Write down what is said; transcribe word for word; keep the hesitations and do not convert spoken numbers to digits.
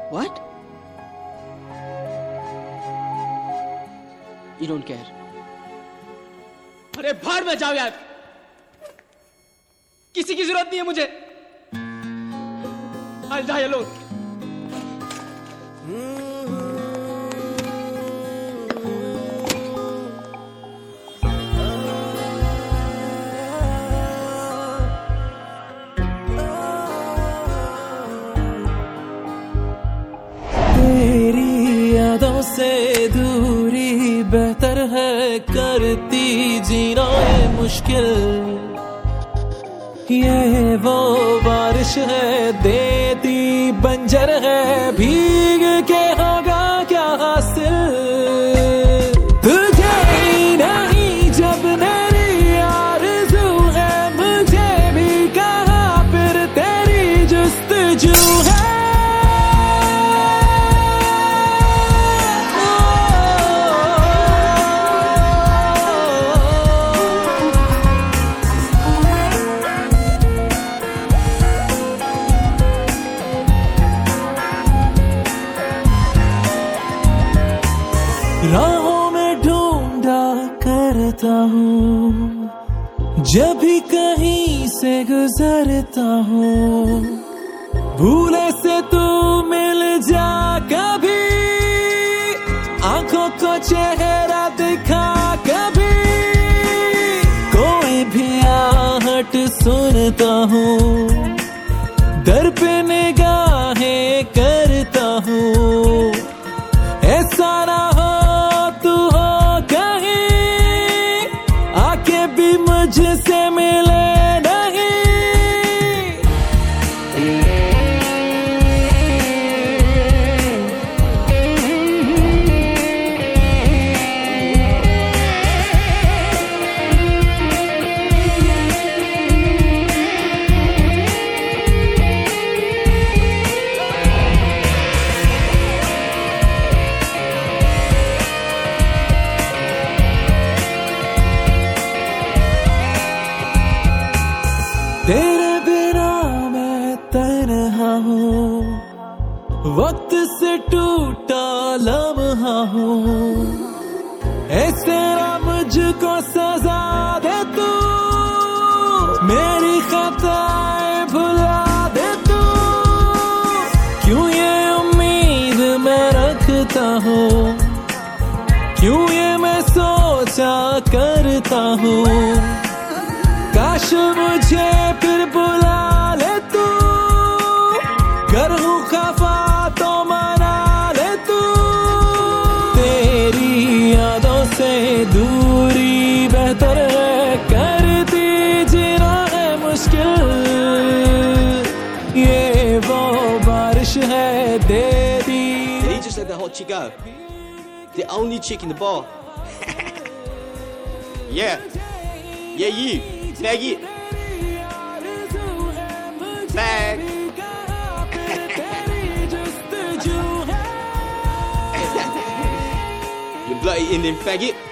What? You don't care. अरे भाड़ में जाओ यार, किसी की जरूरत नहीं है मुझे. I'll die alone. तेरी यादों से दूरी बेहतर है, करती जीना ये मुश्किल. ये वो बारिश है देती बंजर है, भीग के होगा क्या हासिल. तुझे ही नहीं जब मेरी आरज़ू है, मुझे भी कहाँ फिर तेरी जुस्तजू है. राहों में ढूंढा करता हूँ, जब भी कहीं से गुजरता हूँ. भूले से तू मिल जा कभी, आंखों को चेहरा दिखा कभी. कोई भी आहट सुनता हूँ, दर पे निगाहें करता हूँ. ऐसा ना हो तू हो कहीं, आके भी मुझसे मिले नहीं. तेरे बिना मैं तन्हा हूँ, वक्त से टूटा लम्हा हूँ. ऐसे ना मुझको सजा दे तू, मेरी खताएं भुला दे तू. क्यों ये उम्मीद मैं रखता हूँ, क्यों ये मैं सोचा करता हूँ. काश मुझे फिर बुला ले तू, कर हूँ खफा तो मना ले तू. तेरी यादों से दूरी बेहतर है, करती जीना है मुश्किल. ये वो बारिश है देती. Did he just let that hot chick go? The only chick in the bar. Yeah, yeah, you. Snag it. Snag. You bloody Indian faggot.